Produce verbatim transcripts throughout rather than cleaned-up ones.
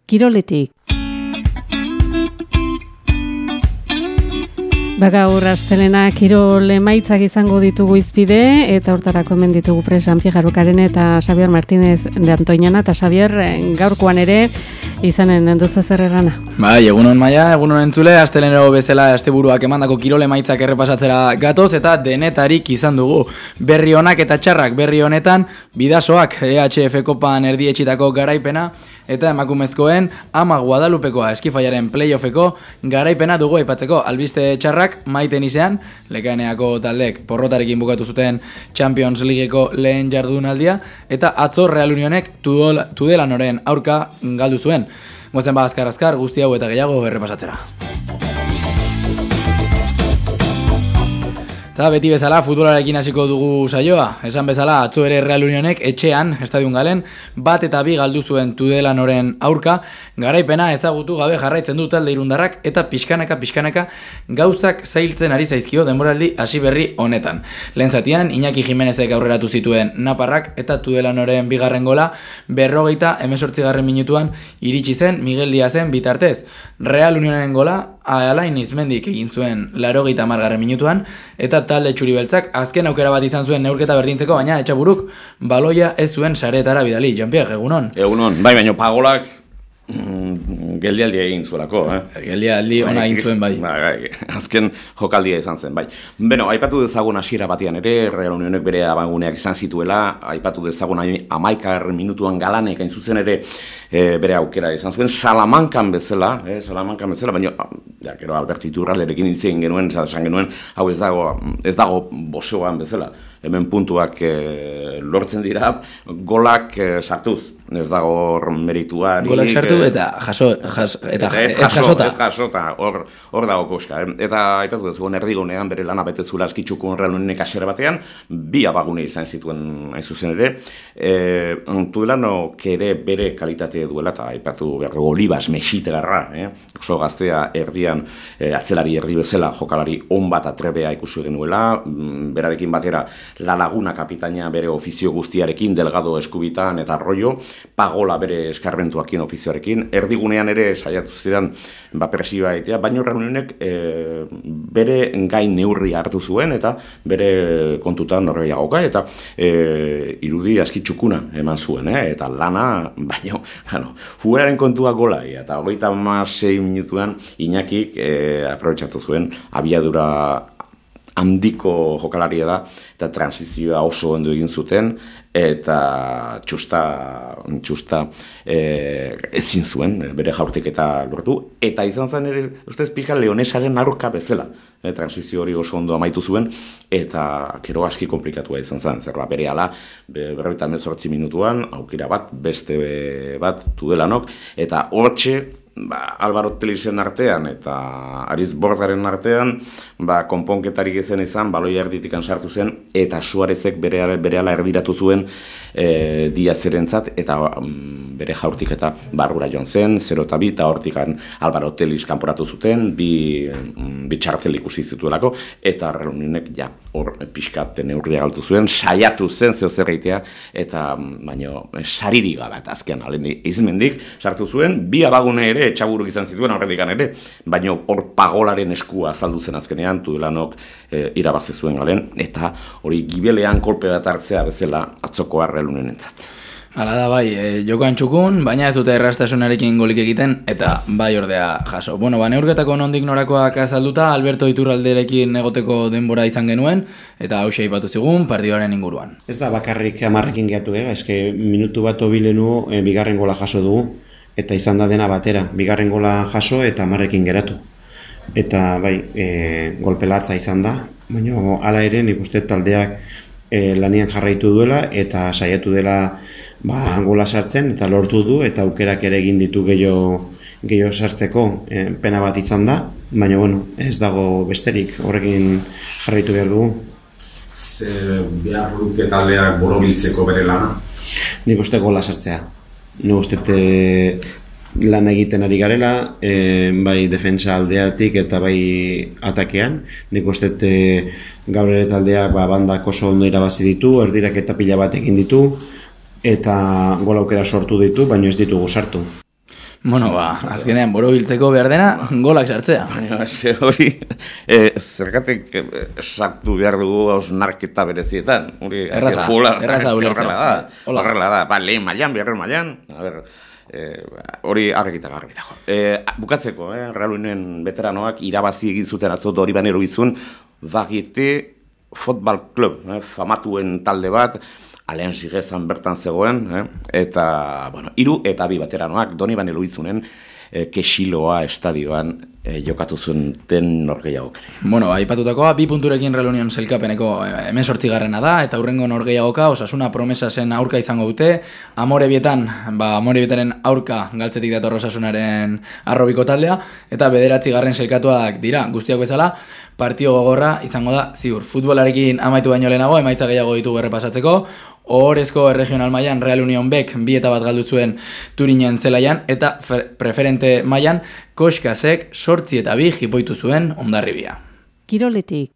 Kiroletik. Gaur astelena kirol emaitzak izango ditugu izpide eta hortarako hemen ditugu prest Jean-Pierre Arrukaren eta Xabier Martínez de Antoñana eta Xabier gaurkoan ere izanen duzu zer errana. Bai, egunon Maia, egunon entzule, astelero bezala asteburuak emandako kirol emaitzak errepasatzera gatoz eta denetarik izan dugu. Berri onak eta txarrak, berri honetan Bidasoak E H F Kopan erdietxitako garaipena eta emakumezkoen Ama Guadalupekoa eskifaiaren playoffeko garaipena dugu aipatzeko. Albiste txarrak maiten izean, Lekaeneako taldek porrotarekin bukatu zuten Champions Leagueko lehen jardunaldia eta atzo Real Unionek Tudelanoren aurka galdu zuen. Gozen ba azkar-azkar guzti hau eta gehiago errepasatzera. Eta beti bezala futbolarekin hasiko dugu saioa. Esan bezala atzo ere Real Unionek etxean, Estadion Galen, bat eta bi galdu zuen Tudelanoren aurka, garaipena ezagutu gabe jarraitzen du talde irundarrak eta pixkanaka pixkanaka gauzak zailtzen ari zaizkio denboraldi hasi berri honetan. Lehen zatian, Iñaki Jimenezek aurreratu zituen Naparrak eta Tudelanoren bigarren gola berrogeita hemezortzigarren minutuan iritsi zen Miguel Diazen bitartez. Real Unionen gola Alain Izmendik egin zuen laurogeita hamargarren minutuan eta talde txuri-beltzak azken aukera bat izan zuen neurketa berdintzeko, baina Etxaburuk baloia ez zuen sareetara bidali. Jean-Pierre, egunon? Egunon, bai, baina pagolak mm, geldialdia egin zuelako, eh? Geldialdi ona egin zuen, bai. Bai, bai, azken jokaldia izan zen, bai. Beno, aipatu dezagun hasiera batean ere, Real Unionek bere abanguneak izan zituela, aipatu dezagun hamaikagarren minutuan Galanek hain zuzen ere e, bere aukera izan zuen, Salamankan bezala, eh, Salamankan bezala, baina ja, gero Alberto Iturralderekin hitz egin genuen, esan genuen, hau ez dago, ez dago boxeoan bezala. Hemen puntuak e, lortzen dira, golak e, sartuz, ez dago merituari. Golak sartu eta jaso, jas, eta ez, ez jasota. Ez jasota, hor, hor dago koska. Eh? Eta aipatu dezu, erdigunean bere lana betetzula askitxukun Real Unionek hasiera batean, bi abagune izan zituen hain zuzen ere, e, Tudelanok ere bere kalitate duela, eta aipatu behar dugu Olivas Mexitegarra, eh? Oso gaztea erdian e, atzelari erdi bezala jokalari on bat atrebea ikusi genuela, berarekin batera La Laguna kapitaina bere ofizio guztiarekin, Delgado eskubitan eta Arroyo, Pagola bere eskarbentuakin ofizioarekin, erdigunean ere saiatu ziren ba, presioa egitea, baina Real Unionek e, bere gain neurri hartu zuen eta bere kontutan norgehiagoka eta e, irudi aski txukuna eman zuen, eh? Eta lana, baina, jano, jugararen kontua gola, eta hogeita hamasei minutuan Iñakik e, aprobetxatu zuen abiadura handiko jokalaria da, eta transizioa oso ondo egin zuten, eta txusta, txusta e, ezin zuen, bere jaurtiketa lortu, eta izan zen ere, ustez pixka Leonesaren aurka bezala, e, transizio hori oso ondo amaitu zuen, eta gero aski komplikatua izan zen, zerla bere ala, berrogeita hemezortzi minutuan, aukera bat, beste bat Tudelanok, eta hortxe, ba, Álvaro Telisen artean eta Ariz Bordaren artean ba, konponketarik ezen izan, baloia erditikan sartu zen eta Suarezek berehala bere erdiratu zuen e, Diazerentzat eta mm, bere jaurtik eta barrura joan zen, zero eta bi, eta hortikan Álvaro Telis kanporatu zuten, bi, mm, bi txartel ikusi zituelako, eta Real Unionek ja, hor pixkat neurria galtu zuen, saiatu zen zeo zerreitea, eta baino saririk gara, eta azkean alen Izmendik sartu zuen, bi abagune ere Etxaburuk izan zituen horretikan ere, baina hor Pagolaren eskua azaldu zen azkenean, Tudelanok e, irabazi zuen galen, eta hori gibelean kolpe bat hartzea bezala atzokoa Real Unionentzat. Hala da bai, e, jokoan txukun, baina ez dute errastasunarekin golik egiten, eta bai ordea jaso. Bueno, ba, neurketako nondik norakoak azalduta, Alberto Iturralderekin egoteko denbora izan genuen, eta hausia aipatu zigun partidaren inguruan. Ez da bakarrik hamarrekin gehatu, eh? Eske minutu bat obilenu e, bigarren gola jaso dugu, eta izan da dena batera, bigarren gola jaso eta hamarrekin geratu. Eta bai, e, golpelatza izan da, baina hala ere nik uste taldeak e, lanian jarraitu duela eta saiatu dela ba, gola sartzen eta lortu du eta aukerak ere egin ditu gehiago gehiago sartzeko e, pena bat izan da, baina bueno, ez dago besterik, horrekin jarraitu behar dugu. Ze behar luke taldeak borobiltzeko bere lana? Nik uste gola sartzea. Nik uste lan egiten ari garela, e, bai defensa aldeatik eta bai atakean. Nik uste gaur ere taldeak ba, bandak oso ondo irabazi ditu, erdirak eta pila bat egin ditu, eta gola aukera sortu ditu, baina ez ditugu sartu. Bueno, ba, azkenean borobiltzeko behar dena, golak sartzea. Baina, eske hori, e, zergatik e, sartu behar dugu hausnarketa berezietan. Hori, Erraza, fula, erraza eske ulertzea. horrela da, Hola. horrela da, ba, lehen mailan, bigarren mailan, a ber, e, hori argita garrita. E, bukatzeko, eh, Real Unión veteranoak irabazi egin zuten atzo Dori Banero izun, Varieté Football Club, eh, famatuen talde bat, Alean Sigezan bertan zegoen, eh? eta, bueno, hiru eta bi veteranoak Doni Banero izunen, eh, Kexiloa estadioan eh, jokatu zuen den norgehiagok ere. Bueno, aipatutakoa, bi punturekin Real Unión sailkapeneko hemezortzi garrena da, eta hurrengo norgehiagoka, Osasuna Promesasen aurka izango dute, Amorebietan, ba, Amorebietaren aurka galtzetik dator Osasunaren arrobiko taldea, eta bederatzi garren sailkatuak dira, guztiak bezala, partio gogorra izango da ziur. Futbolarekin amaitu baino lehenago, emaitza gehiago ditugu errepasatzeko, Ohorezko regional mailan Real Unión Bek bi eta bat galdu zuen Turinen zelaian, eta preferente mailan Koskasek sortzi eta bi jipoitu zuen Hondarribia. Kiroletik.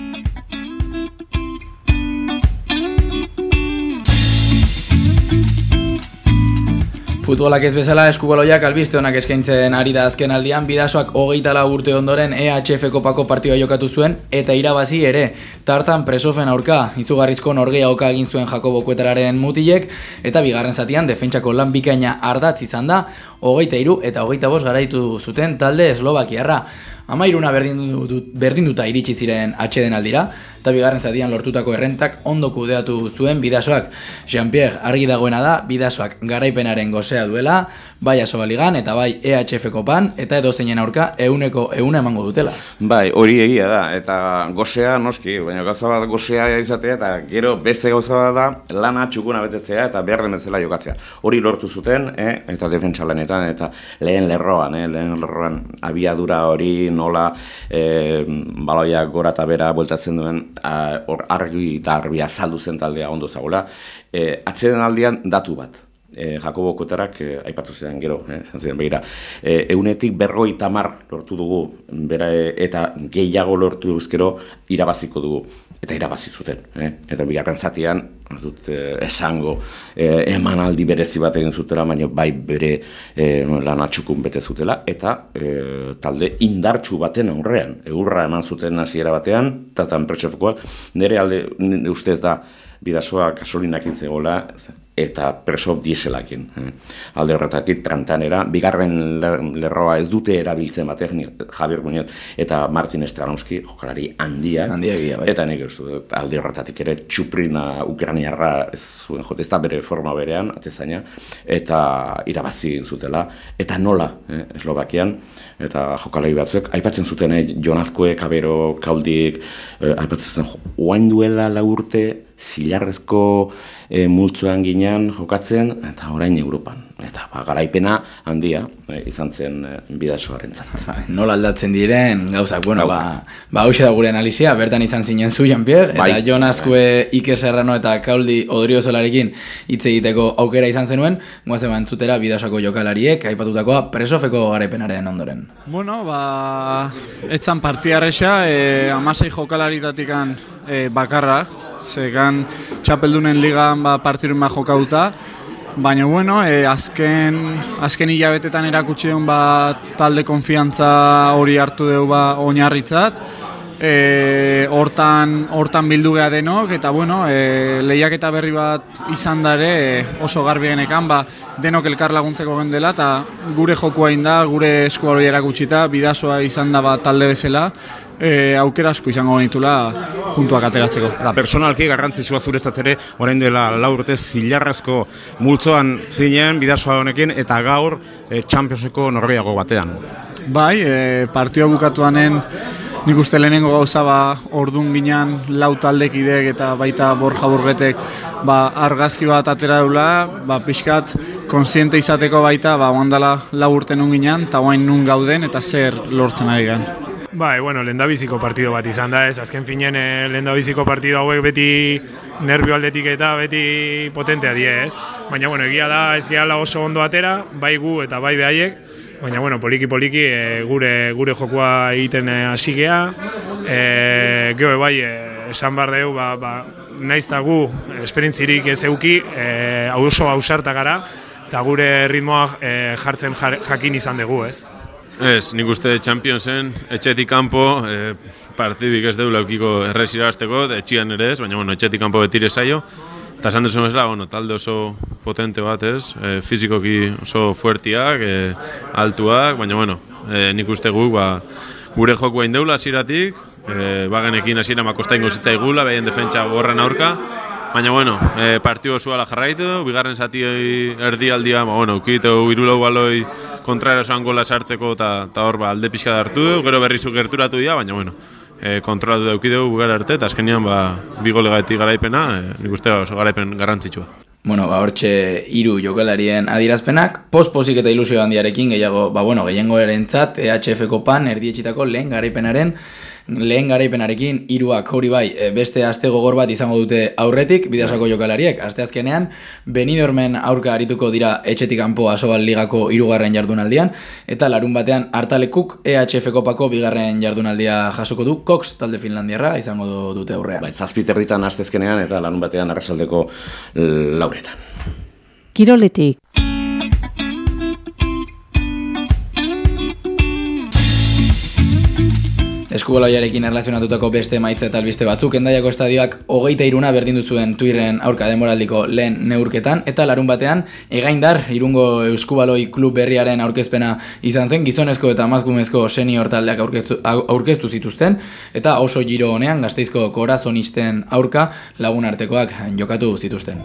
Futbolak ez bezala eskubaloiak albiste honak eskaintzen ari da azken aldian, Bidasoak hogeita lau urte ondoren E H F Kopako partioa jokatu zuen eta irabazi ere. Tartan Presofen aurka, izugarrizko norgehiagoka egin zuen Jakobo Kuetararen mutilek, eta bigarren zatian defentsako lan bikaina ardatz izan da, hogeita hiru eta hogeita bost garaitu zuten talde eslovakiarra. Amairuna berdindu, berdinduta iritsi ziren atxeden aldira, eta bigarren zatian lortutako errentak ondo kudeatu zuen Bidasoak. Jean-Pierre argi dagoena da, Bidasoak garaipenaren gozea duela, bai Asobaligan eta bai E H F Kopan, eta edozeinen aurka euneko euna emango dutela. Bai, hori egia da, eta gozea noski, baina gauza bat gozea izatea, eta gero beste gauza bat da lana txukuna betetzea eta behar den bezala jokatzea. Hori lortu zuten, eh, eta defentsa lanetan, eta lehen lerroan, eh, lehen lerroan abiadura hori nola eh, baloiak gora eta bera bueltatzen duen, hor argi eta argi azaldu zen taldea ondo zagula. Eh, atzeden aldian datu bat. E, Jakobo Kuetarak e, aipatu zen gero, eh, ziren, begira, e, eunetik berroi tamar lortu dugu, bera, e, eta gehiago lortu duzkero irabaziko dugu, eta irabazi zuten. Eh? Eta bigarren zatian, ez dut e, esango, e, emanaldi berezi bat egin zutela, baina bai bere e, lanatxukun bete zutela, eta e, talde indartsu baten aurrean, eurra eman zuten hasiera batean, eta tanpretsofkoak, nire alde nire ustez da, Bidasoa gasolinak intzegoela, eta Presov dieselakin. Alde horretatik trantanera, bigarren lerroa ez dute erabiltzen batek, Javier Muñoz eta Martin Stranovski, jokalari handia, handia egia, bai. Eta nik uste, alde horretatik ere txuprina ukrainiarra ez zuen jote, ez da bere forma berean, atzezaina, eta irabazi zutela, eta nola, eh, Eslovakian, eta jokalari batzuek, aipatzen zuten, eh, Jonazkoe, Kabero, Kauldik, eh, aipatzen zuten, oain duela lau urte, zilarrezko e, multzoan ginean jokatzen, eta orain Europan. Eta ba, garaipena handia e, izan zen e, Bidasoarentzat. Nola aldatzen diren gauzak, bueno, gauzak. ba, ba hauxe da gure analizia, bertan izan zinen zu, Jean-Pierre, eta bai, Jon Azkue, bai. Iker Serrano eta Kauldi Odriozolarekin hitz egiteko aukera izan zenuen, goazen bantzutera Bidasoko jokalariek, aipatutakoa Presofeko garaipenaren ondoren. Bueno, ba, etzan partiarresa, e, amasei jokalaritatikan e, bakarrak, zegan txapeldunen ligan ba, partirun bat jokauta, baina bueno, e, azken, azken hilabetetan erakutsi duen ba, talde konfiantza hori hartu dugu ba, oinarritzat, e, hortan, hortan bildu geha denok, eta bueno, e, lehiaketa berri bat izan da ere e, oso garbi genekan, ba, denok elkar laguntzeko gendela, eta gure jokua da, gure esku hori erakutsita, Bidasoa izan da ba, talde bezala, E, aukera asko izango genitula juntuak ateratzeko. Eta personalki garrantzitsua zuretzat ere, orain duela lau urte zilarrazko multzoan zinen Bidasoa honekin, eta gaur e, Championseko norgehiago batean. Bai, e, partioa bukatuanen nik uste lehenengo gauza ba, ordun ginean lau taldekidek eta baita Borja Burgetek ba, argazki bat atera dula, ba, pixkat konsiente izateko baita ba, oandala lau urte nun ginean, eta oain nun gauden eta zer lortzen ari gen. Bai, bueno, lehendabiziko partido bat izan da ez, azken finen eh, lehendabiziko partido hauek beti nervio aldetik eta beti potentea die ez, baina bueno, egia da ez gehala oso ondo atera, bai gu eta bai behaiek, baina bueno, poliki-poliki e, gure, gure jokoa egiten hasi e, gea, e, geho bai e, esan behar dugu, ba, ba, naiz eta gu esperientzirik ez euki, e, oso ausarta gara, eta gure ritmoa e, jartzen jakin izan dugu, ez? Ez, nik uste Championsen, etxetik kanpo, e, partidik ez deula eukiko errez irabazteko, etxian ere ez, baina bueno, etxetik kanpo betire zaio. Eta esan duzu bezala, bueno, talde oso potente bat ez, e, fizikoki oso fuertiak, e, altuak, baina bueno, e, nik uste guk ba, gure joku hain deula hasieratik, e, bagenekin hasiera makostaingo zitzaigula, behien defentsa gorren aurka, baina bueno, e, partio osoala jarraitu, bigarren zati erdialdia, ba, bueno, ukitu irulau baloi kontra erosoan gola sartzeko eta hor ba, alde pixka hartu du, gero berrizu gerturatu dira, baina bueno, e, kontrolatu daukideu bugara arte, eta azkenean ba, bi golegatik garaipena, e, nik uste oso garaipen garrantzitsua. Bueno, ba, hortxe hiru jokalarien adirazpenak, post-pozik eta ilusio handiarekin gehiago, ba, bueno, gehiengo erentzat, E H F Kopan erdietxitako lehen garaipenaren, lehen garaipenarekin hiruak hori bai beste aste gogor bat izango dute aurretik Bidasoko jokalariek. Asteazkenean Benidormen aurka arituko dira etxetik kanpo Asobal Ligako hirugarren jardunaldian eta larun batean Hartalekuk E H F Kopako bigarren jardunaldia jasoko du Cox talde finlandiarra izango dute aurrean. Bai, zazpiterritan asteazkenean eta larun batean arratsaldeko lauretan. Kiroletik. Eskubaloiarekin erlazionatutako beste emaitza eta albiste batzuk, Hendaiako estadioak hogeita iruna berdindu zuen Tuirren aurka denboraldiko lehen neurketan, eta larun batean Egaindar Irungo Eskubaloi klub berriaren aurkezpena izan zen, gizonezko eta emakumezko senior taldeak aurkeztu, aurkeztu zituzten, eta oso giro honean Gasteizko korazonisten aurka lagunartekoak jokatu zituzten.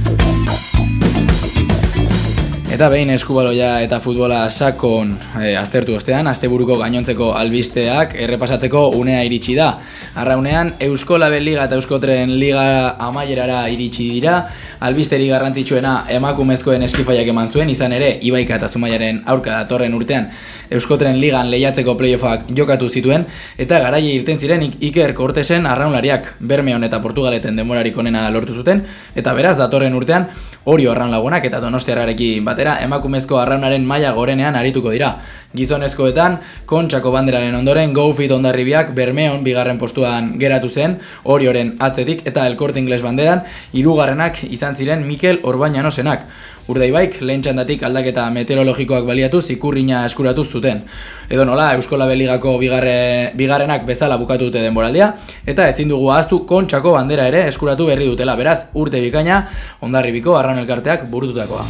Eta behin eskubaloia eta futbola sakon e, aztertu ostean, asteburuko gainontzeko albisteak errepasatzeko unea iritsi da. Arraunean, Eusko Label Liga eta Euskotren Liga amaierara iritsi dira, albisteri garrantzitsuena emakumezkoen eskifaiak eman zuen, izan ere, Ibaika eta Zumaiaren aurka datorren urtean Euskotren Ligan lehiatzeko playoffak jokatu zituen, eta garaile irten ziren Iker Kortesen arraunlariak Bermeon eta Portugaleten denborarik onena lortu zuten, eta beraz datorren urtean Orio arraunlagunak eta Donostiarrarekin batera emakumezko arraunaren maila gorenean arituko dira. Gizonezkoetan, Kontxako banderaren ondoren Go-Fit Hondarribiak Bermeon bigarren postuan geratu zen, Orioren atzetik eta El Corte Inglés banderan hirugarrenak izan ziren Mikel Orbañanosenak. Urdaibaik lehen txandatik aldaketa meteorologikoak baliatu zikurrina eskuratu zuten. Edo nola, Eusko Label Ligako bigarre, bigarrenak bezala bukatu dute denboraldia, eta ezin dugu ahaztu Kontxako bandera ere eskuratu berri dutela, beraz, urte bikaina, Hondarribiko arraun elkarteak burututakoa.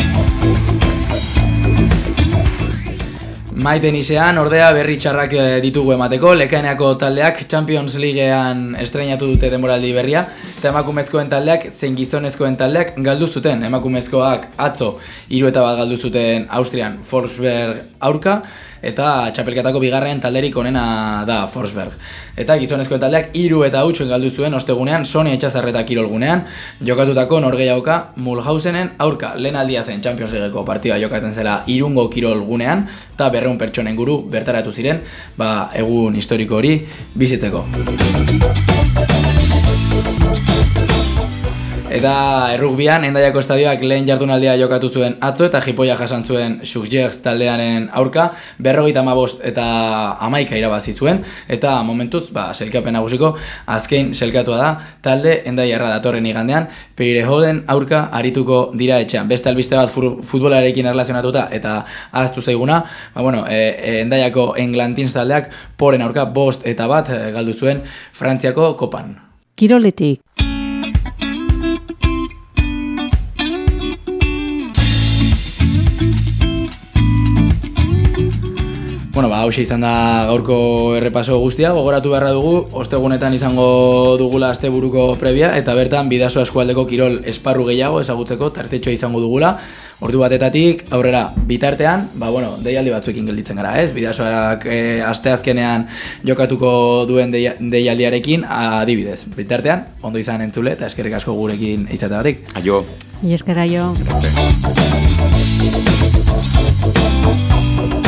Maiten izean, ordea berri txarrak ditugu emateko, Lekaeneako taldeak Champions Leaguean estreinatu dute denboraldi berria, eta emakumezkoen taldeak zein gizonezkoen taldeak galdu zuten. Emakumezkoak atzo hiru eta bat galdu zuten Austrian Forsberg aurka, eta txapelketako bigarren talderik onena da Forsberg. Eta gizonezkoen taldeak hiru eta huts galdu zuen ostegunean Sonia Etxazarreta kirolgunean, jokatutako norgehiagoka Mulhausenen aurka. Lehen aldia zen Champions Leagueko partida jokatzen zela Irungo kirolgunean, eta berrehun pertsonen guru bertaratu ziren, ba, egun historiko hori bizitzeko. Eta errugbian, Hendaiako estadioak lehen jardunaldia jokatu zuen atzo eta jipoia jasan zuen Suggerz taldearen aurka, berrogeita hamabost eta hamaika irabazi zuen, eta momentuz, ba, selkapen nagusiko azkein selkatua da, talde Hendaiarra datorren igandean, Peirehoden aurka arituko dira etxean. Beste albiste bat futbolarekin erlazionatuta eta ahaztu zaiguna, ba, bueno, e, Hendaiako Englantins taldeak poren aurka bost eta bat e, galdu zuen Frantziako kopan. Kiroletik. Bueno, ba, hauxe izan da gaurko errepaso guztia, gogoratu beharra dugu, ostegunetan izango dugula asteburuko prebia, eta bertan Bidasoa eskualdeko kirol esparru gehiago ezagutzeko tartetxoa izango dugula, ordu batetatik aurrera bitartean, ba, bueno, deialdi batzuekin gelditzen gara, ez? Bidasoak e, asteazkenean jokatuko duen deia, deialdiarekin adibidez. Bitartean, ondo izan entzule, eta eskerrik asko gurekin izateagatik. Aio. I esker aio.